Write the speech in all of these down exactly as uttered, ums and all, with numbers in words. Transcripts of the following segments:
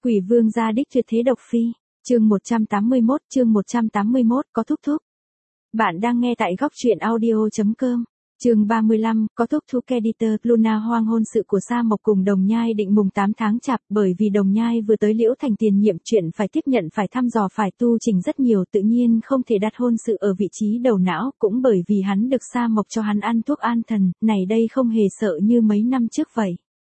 Quỷ vương gia đích tuyệt thế độc phi, chương một trăm tám mươi mốt, chương một trăm tám mươi mốt, có thúc thúc. Bạn đang nghe tại góc truyện audio.com. Chương ba mươi lăm, có thúc thúc editor. Luna hoang hôn sự của Sa Mộc cùng Đồng Nhai định mùng tám tháng chạp, bởi vì Đồng Nhai vừa tới Liễu Thành tiền nhiệm, chuyện phải tiếp nhận, phải thăm dò, phải tu trình rất nhiều, tự nhiên không thể đặt hôn sự ở vị trí đầu não, cũng bởi vì hắn được Sa Mộc cho hắn ăn thuốc an thần, này đây không hề sợ như mấy năm trước vậy.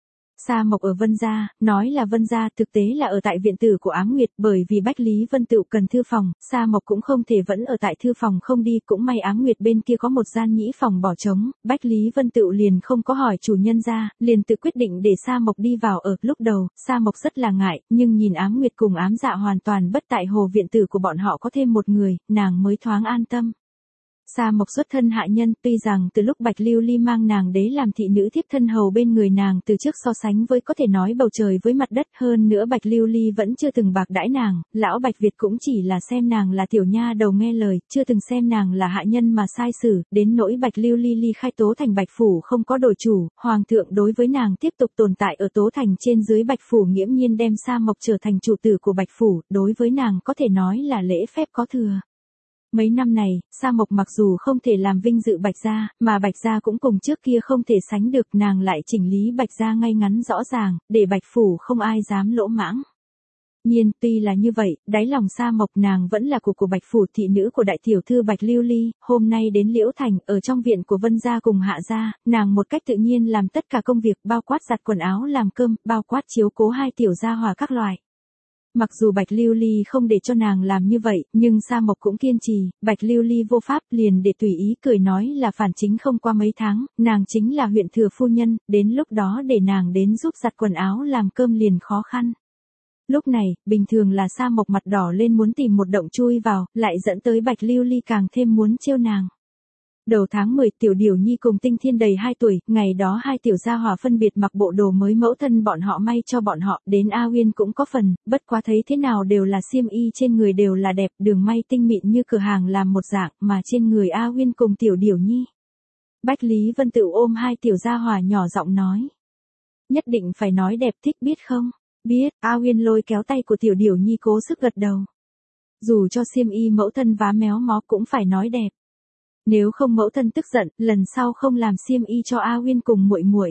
Sa Mộc ở Vân Gia, nói là Vân Gia, thực tế là ở tại viện tử của Ám Nguyệt, bởi vì Bách Lý Vân Tựu cần thư phòng, Sa Mộc cũng không thể vẫn ở tại thư phòng không đi, cũng may Ám Nguyệt bên kia có một gian nhĩ phòng bỏ trống, Bách Lý Vân Tựu liền không có hỏi chủ nhân ra, liền tự quyết định để Sa Mộc đi vào ở. Lúc đầu, Sa Mộc rất là ngại, nhưng nhìn Ám Nguyệt cùng Ám Dạ hoàn toàn bất tại hồ, viện tử của bọn họ có thêm một người, nàng mới thoáng an tâm. Sa Mộc xuất thân hạ nhân, tuy rằng từ lúc Bạch Lưu Ly mang nàng đế làm thị nữ thiếp thân hầu bên người nàng từ trước so sánh với có thể nói bầu trời với mặt đất, hơn nữa Bạch Lưu Ly vẫn chưa từng bạc đãi nàng, lão Bạch Việt cũng chỉ là xem nàng là tiểu nha đầu nghe lời, chưa từng xem nàng là hạ nhân mà sai xử, đến nỗi Bạch Lưu Ly ly khai Tố Thành Bạch Phủ không có đổi chủ, hoàng thượng đối với nàng tiếp tục tồn tại ở Tố Thành trên dưới Bạch Phủ nghiễm nhiên đem Sa Mộc trở thành chủ tử của Bạch Phủ, đối với nàng có thể nói là lễ phép có thừa. Mấy năm này, Sa Mộc mặc dù không thể làm vinh dự Bạch Gia, mà Bạch Gia cũng cùng trước kia không thể sánh được, nàng lại chỉnh lý Bạch Gia ngay ngắn rõ ràng, để Bạch Phủ không ai dám lỗ mãng. Nhiên, tuy là như vậy, đáy lòng Sa Mộc nàng vẫn là của của Bạch Phủ, thị nữ của đại tiểu thư Bạch Lưu Ly, hôm nay đến Liễu Thành, ở trong viện của Vân Gia cùng Hạ Gia, nàng một cách tự nhiên làm tất cả công việc, bao quát giặt quần áo làm cơm, bao quát chiếu cố hai tiểu gia hòa các loại. Mặc dù Bạch Lưu Ly không để cho nàng làm như vậy, nhưng Sa Mộc cũng kiên trì, Bạch Lưu Ly vô pháp liền để tùy ý cười nói là phản chính không qua mấy tháng, nàng chính là huyện thừa phu nhân, đến lúc đó để nàng đến giúp giặt quần áo làm cơm liền khó khăn. Lúc này, bình thường là Sa Mộc mặt đỏ lên muốn tìm một động chui vào, lại dẫn tới Bạch Lưu Ly càng thêm muốn trêu nàng. Đầu tháng mười, Tiểu Điểu Nhi cùng Tinh Thiên đầy hai tuổi, ngày đó hai tiểu gia hỏa phân biệt mặc bộ đồ mới mẫu thân bọn họ may cho bọn họ, đến A Uyên cũng có phần, bất quá thấy thế nào đều là xiêm y trên người đều là đẹp, đường may tinh mịn như cửa hàng làm một dạng, mà trên người A Uyên cùng Tiểu Điểu Nhi. Bách Lý Vân Tựu ôm hai tiểu gia hỏa nhỏ giọng nói. Nhất định phải nói đẹp, thích biết không? Biết. A Uyên lôi kéo tay của Tiểu Điểu Nhi cố sức gật đầu. Dù cho xiêm y mẫu thân vá méo mó cũng phải nói đẹp. Nếu không mẫu thân tức giận, lần sau không làm xiêm y cho A Uyên cùng muội muội.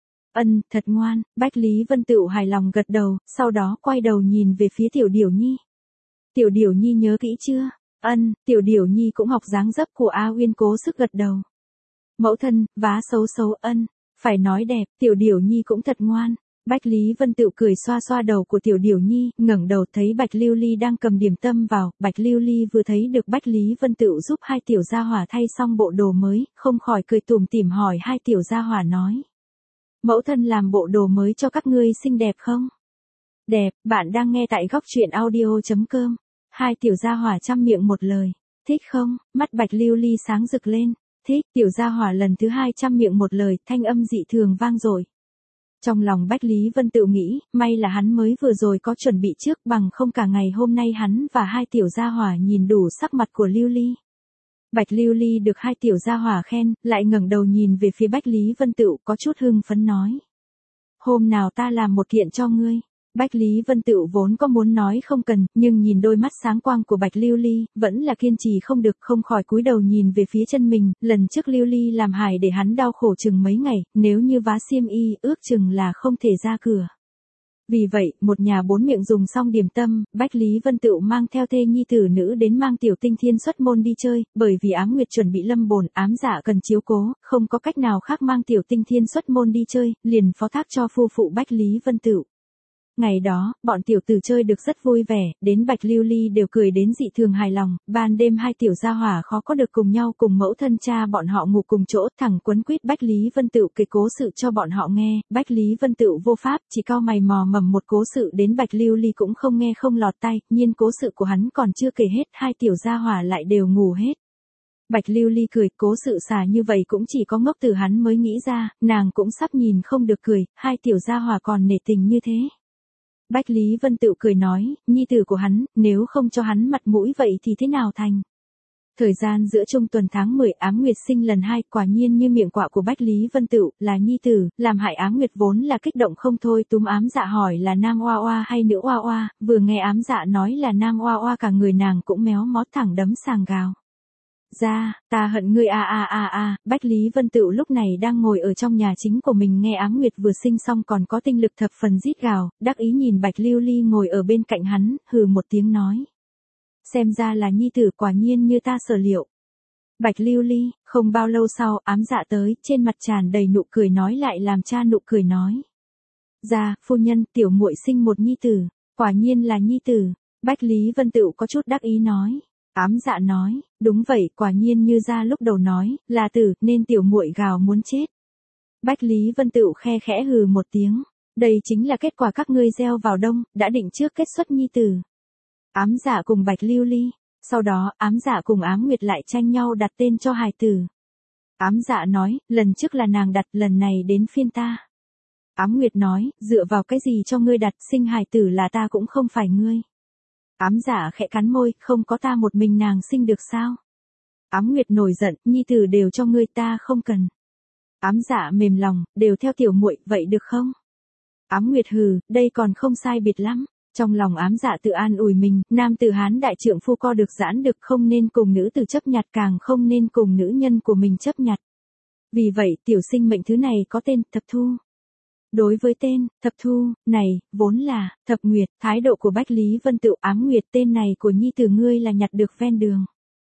Ân, thật ngoan, Bách Lý Vân Tựu hài lòng gật đầu, sau đó quay đầu nhìn về phía Tiểu Điểu Nhi. Tiểu Điểu Nhi nhớ kỹ chưa? Ân, Tiểu Điểu Nhi cũng học dáng dấp của A Uyên cố sức gật đầu. Mẫu thân, vá xấu xấu. Ân, phải nói đẹp, Tiểu Điểu Nhi cũng thật ngoan. Bách Lý Vân Tựu cười xoa xoa đầu của Tiểu Điểu Nhi, ngẩng đầu thấy Bạch Lưu Ly đang cầm điểm tâm vào, Bạch Lưu Ly vừa thấy được Bách Lý Vân Tựu giúp hai tiểu gia hỏa thay xong bộ đồ mới, không khỏi cười tủm tỉm hỏi hai tiểu gia hỏa nói. Mẫu thân làm bộ đồ mới cho các ngươi xinh đẹp không? Đẹp, bạn đang nghe tại góc truyện audio.com. Hai tiểu gia hỏa chăm miệng một lời. Thích không? Mắt Bạch Lưu Ly sáng rực lên. Thích. Tiểu gia hỏa lần thứ hai chăm miệng một lời, thanh âm dị thường vang dội. Trong lòng Bách Lý Vân Tựu nghĩ, may là hắn mới vừa rồi có chuẩn bị trước, bằng không cả ngày hôm nay hắn và hai tiểu gia hỏa nhìn đủ sắc mặt của Lưu Ly. Bạch Lưu Ly được hai tiểu gia hỏa khen, lại ngẩng đầu nhìn về phía Bách Lý Vân Tựu, có chút hưng phấn nói. Hôm nào ta làm một kiện cho ngươi. Bách Lý Vân Tựu vốn có muốn nói không cần, nhưng nhìn đôi mắt sáng quang của Bạch Lưu Ly, vẫn là kiên trì không được, không khỏi cúi đầu nhìn về phía chân mình, lần trước Lưu Ly làm hại để hắn đau khổ chừng mấy ngày, nếu như vá xiêm y, ước chừng là không thể ra cửa. Vì vậy, một nhà bốn miệng dùng xong điểm tâm, Bách Lý Vân Tựu mang theo thê nhi tử nữ đến mang Tiểu Tinh Thiên xuất môn đi chơi, bởi vì Ám Nguyệt chuẩn bị lâm bồn, Ám Dạ cần chiếu cố, không có cách nào khác mang Tiểu Tinh Thiên xuất môn đi chơi, liền phó thác cho phu phụ Bách Lý Vân Tựu. Ngày đó, bọn tiểu tử chơi được rất vui vẻ, đến Bạch Lưu Ly đều cười đến dị thường hài lòng, ban đêm hai tiểu gia hỏa khó có được cùng nhau cùng mẫu thân cha bọn họ ngủ cùng chỗ, thẳng quấn quýt Bách Lý Vân Tựu kể cố sự cho bọn họ nghe, Bách Lý Vân Tựu vô pháp, chỉ cau mày mò mầm một cố sự đến Bạch Lưu Ly cũng không nghe không lọt tai, nhiên cố sự của hắn còn chưa kể hết, hai tiểu gia hỏa lại đều ngủ hết. Bạch Lưu Ly cười, cố sự xả như vậy cũng chỉ có ngốc tử hắn mới nghĩ ra, nàng cũng sắp nhìn không được cười, hai tiểu gia hỏa còn nể tình như thế. Bách Lý Vân Tựu cười nói, nhi tử của hắn, nếu không cho hắn mặt mũi vậy thì thế nào thành? Thời gian giữa trung tuần tháng mười, Ám Nguyệt sinh lần hai, quả nhiên như miệng quạ của Bách Lý Vân Tựu, là nhi tử, làm hại Ám Nguyệt vốn là kích động không thôi, túm Ám Dạ hỏi là nam oa oa hay nữ oa oa, vừa nghe Ám Dạ nói là nam oa oa cả người nàng cũng méo mó thẳng đấm sàng gào. Ra, ta hận ngươi a a a a, Bách Lý Vân Tựu lúc này đang ngồi ở trong nhà chính của mình nghe Ám Nguyệt vừa sinh xong còn có tinh lực thập phần rít gào, đắc ý nhìn Bạch Lưu Ly ngồi ở bên cạnh hắn, hừ một tiếng nói. Xem ra là nhi tử quả nhiên như ta sở liệu. Bạch Lưu Ly, không bao lâu sau, Ám Dạ tới, trên mặt tràn đầy nụ cười nói lại làm cha nụ cười nói. Ra, phu nhân, tiểu muội sinh một nhi tử, quả nhiên là nhi tử. Bách Lý Vân Tựu có chút đắc ý nói. Ám Dạ nói, đúng vậy, quả nhiên như ra lúc đầu nói, là tử, nên tiểu muội gào muốn chết. Bách Lý Vân Tựu khe khẽ hừ một tiếng, đây chính là kết quả các ngươi gieo vào đông, đã định trước kết xuất nhi tử. Ám Dạ cùng Bạch Lưu Ly, sau đó Ám Dạ cùng Ám Nguyệt lại tranh nhau đặt tên cho hài tử. Ám Dạ nói, lần trước là nàng đặt, lần này đến phiên ta. Ám Nguyệt nói, dựa vào cái gì cho ngươi đặt, sinh hài tử là ta cũng không phải ngươi. Ám Dạ khẽ cắn môi, không có ta một mình nàng sinh được sao? Ám Nguyệt nổi giận, nhi tử đều cho ngươi ta không cần. Ám Dạ mềm lòng, đều theo tiểu muội, vậy được không? Ám Nguyệt hừ, đây còn không sai biệt lắm. Trong lòng Ám Dạ tự an ủi mình, nam tử Hán đại trượng phu co được giãn được không nên cùng nữ tử chấp nhặt càng không nên cùng nữ nhân của mình chấp nhặt. Vì vậy tiểu sinh mệnh thứ này có tên Thập Thu. Đối với tên Thập Thu này, vốn là Thập Nguyệt, thái độ của Bách Lý Vân Tựu. Ám Nguyệt, tên này của nhi tử ngươi là nhặt được ven đường.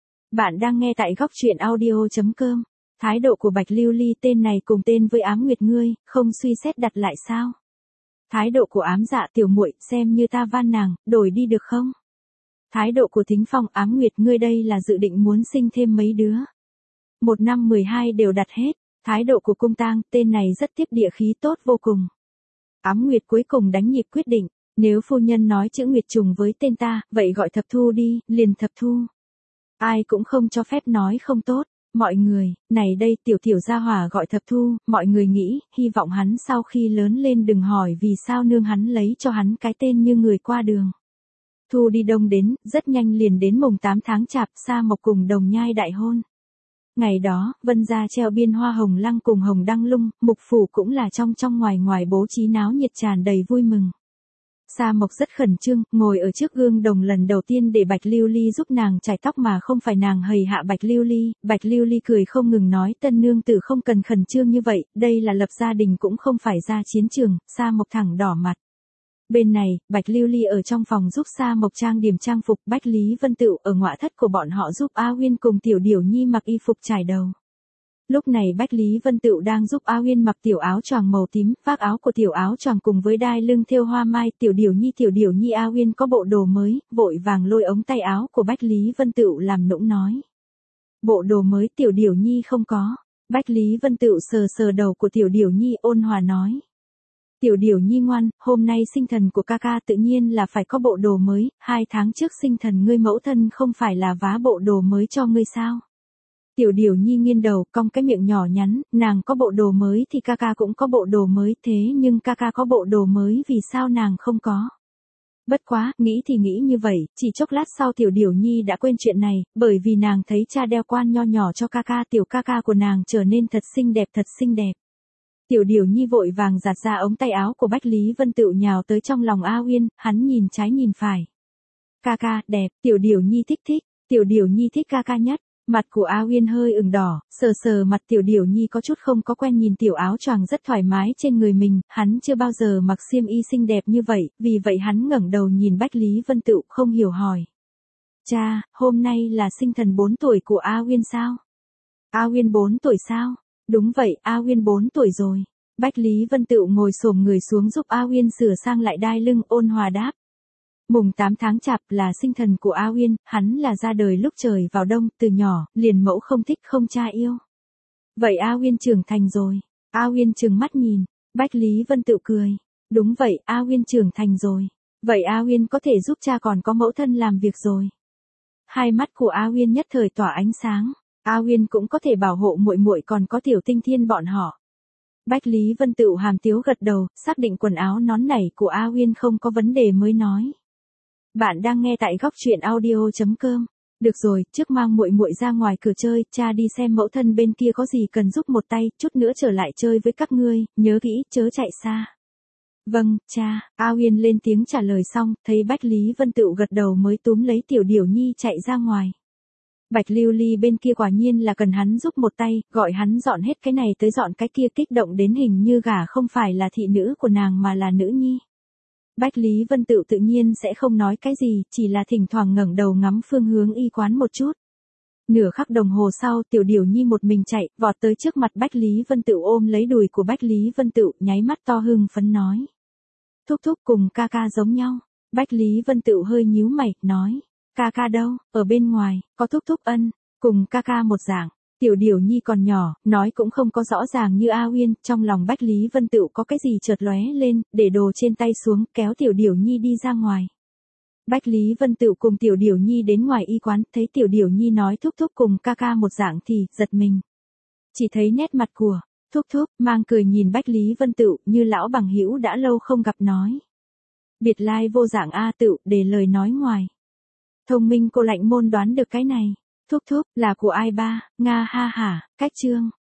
Bạn đang nghe tại góc truyện audio chấm com. Thái độ của Bạch Lưu Ly, tên này cùng tên với Ám Nguyệt ngươi, không suy xét đặt lại sao? Thái độ của Ám Dạ, tiểu muội, xem như ta van nàng, đổi đi được không? Thái độ của Thính Phong, Ám Nguyệt ngươi đây là dự định muốn sinh thêm mấy đứa. Một năm mười hai đều đặt hết. Thái độ của Cung Tang, tên này rất tiếp địa khí tốt vô cùng. Ám Nguyệt cuối cùng đánh nhịp quyết định, nếu phu nhân nói chữ Nguyệt trùng với tên ta, vậy gọi Thập Thu đi, liền Thập Thu. Ai cũng không cho phép nói không tốt. Mọi người, này đây tiểu tiểu gia hỏa gọi Thập Thu, mọi người nghĩ, hy vọng hắn sau khi lớn lên đừng hỏi vì sao nương hắn lấy cho hắn cái tên như người qua đường. Thu đi đông đến, rất nhanh liền đến mùng tám tháng chạp, Sa Mộc cùng Đồng Nhai đại hôn. Ngày đó, Vân gia treo biên hoa hồng lăng cùng hồng đăng lung, mục phủ cũng là trong trong ngoài ngoài bố trí náo nhiệt tràn đầy vui mừng. Sa Mộc rất khẩn trương, ngồi ở trước gương đồng lần đầu tiên để Bạch Lưu Ly giúp nàng chải tóc mà không phải nàng hầy hạ Bạch Lưu Ly. Bạch Lưu Ly cười không ngừng nói, tân nương tử không cần khẩn trương như vậy, đây là lập gia đình cũng không phải ra chiến trường. Sa Mộc thẳng đỏ mặt. Bên này, Bạch Lưu Ly ở trong phòng giúp Sa Mộc trang điểm trang phục, Bách Lý Vân Tựu ở ngoại thất của bọn họ giúp A Uyên cùng Tiểu Điểu Nhi mặc y phục trải đầu. Lúc này Bách Lý Vân Tựu đang giúp A Uyên mặc tiểu áo choàng màu tím, vác áo của tiểu áo choàng cùng với đai lưng thêu hoa mai. Tiểu Điểu Nhi Tiểu Điểu Nhi A Uyên có bộ đồ mới, vội vàng lôi ống tay áo của Bách Lý Vân Tựu làm nũng nói. Bộ đồ mới Tiểu Điểu Nhi không có. Bách Lý Vân Tựu sờ sờ đầu của Tiểu Điểu Nhi ôn hòa nói. Tiểu Điểu Nhi ngoan, hôm nay sinh thần của ca ca tự nhiên là phải có bộ đồ mới, hai tháng trước sinh thần ngươi mẫu thân không phải là vá bộ đồ mới cho ngươi sao? Tiểu Điểu Nhi nghiêng đầu, cong cái miệng nhỏ nhắn, nàng có bộ đồ mới thì ca ca cũng có bộ đồ mới, thế nhưng ca ca có bộ đồ mới vì sao nàng không có? Bất quá, nghĩ thì nghĩ như vậy, chỉ chốc lát sau Tiểu Điểu Nhi đã quên chuyện này, bởi vì nàng thấy cha đeo quan nho nhỏ cho ca ca, tiểu ca ca của nàng trở nên thật xinh đẹp thật xinh đẹp. Tiểu Điểu Nhi vội vàng giạt ra ống tay áo của Bách Lý Vân Tựu nhào tới trong lòng A Uyên, hắn nhìn trái nhìn phải. Ca ca, đẹp, Tiểu Điểu Nhi thích thích, Tiểu Điểu Nhi thích ca ca nhất. Mặt của A Uyên hơi ửng đỏ, sờ sờ mặt Tiểu Điểu Nhi có chút không có quen nhìn tiểu áo choàng rất thoải mái trên người mình, hắn chưa bao giờ mặc xiêm y xinh đẹp như vậy, vì vậy hắn ngẩng đầu nhìn Bách Lý Vân Tựu không hiểu hỏi. Cha, hôm nay là sinh thần bốn tuổi của A Uyên sao? A Uyên bốn tuổi sao? Đúng vậy, A Uyên bốn tuổi rồi. Bách Lý Vân Tựu ngồi xổm người xuống giúp A Uyên sửa sang lại đai lưng, ôn hòa đáp. Mùng tám tháng chạp là sinh thần của A Uyên, hắn là ra đời lúc trời vào đông, từ nhỏ, liền mẫu không thích không cha yêu. Vậy A Uyên trưởng thành rồi. A Uyên trừng mắt nhìn, Bách Lý Vân Tựu cười. Đúng vậy, A Uyên trưởng thành rồi. Vậy A Uyên có thể giúp cha còn có mẫu thân làm việc rồi. Hai mắt của A Uyên nhất thời tỏa ánh sáng. A Uyên cũng có thể bảo hộ muội muội còn có Tiểu Tinh Thiên bọn họ. Bách Lý Vân Tựu hàm tiếu gật đầu, xác định quần áo nón nảy của A Uyên không có vấn đề mới nói. Bạn đang nghe tại góc truyện audio chấm com. Được rồi, trước mang muội muội ra ngoài cửa chơi, cha đi xem mẫu thân bên kia có gì cần giúp một tay, chút nữa trở lại chơi với các ngươi, nhớ kỹ, chớ chạy xa. Vâng, cha. A Uyên lên tiếng trả lời xong, thấy Bách Lý Vân Tựu gật đầu mới túm lấy Tiểu Điểu Nhi chạy ra ngoài. Bạch Lưu Ly bên kia quả nhiên là cần hắn giúp một tay, gọi hắn dọn hết cái này tới dọn cái kia, kích động đến hình như gả không phải là thị nữ của nàng mà là nữ nhi. Bách Lý Vân Tựu tự nhiên sẽ không nói cái gì, chỉ là thỉnh thoảng ngẩng đầu ngắm phương hướng y quán một chút. Nửa khắc đồng hồ sau, Tiểu Điểu Nhi một mình chạy, vọt tới trước mặt Bách Lý Vân Tựu ôm lấy đùi của Bách Lý Vân Tựu, nháy mắt to hưng phấn nói. Thúc thúc cùng ca ca giống nhau. Bách Lý Vân Tựu hơi nhíu mày, nói. Ca ca đâu, ở bên ngoài, có thúc thúc ân, cùng ca ca một dạng. Tiểu Điểu Nhi còn nhỏ, nói cũng không có rõ ràng như A Uyên, trong lòng Bách Lý Vân Tựu có cái gì chợt lóe lên, để đồ trên tay xuống, kéo Tiểu Điểu Nhi đi ra ngoài. Bách Lý Vân Tựu cùng Tiểu Điểu Nhi đến ngoài y quán, thấy Tiểu Điểu Nhi nói thúc thúc cùng ca ca một dạng thì, giật mình. Chỉ thấy nét mặt của thúc thúc, mang cười nhìn Bách Lý Vân Tựu, như lão bằng hữu đã lâu không gặp nói. Biệt lai vô dạng A Tựu, để lời nói ngoài. Thông minh cô lạnh môn đoán được cái này. Thúc thúc, là của ai ba, Nga ha hả, cách chương.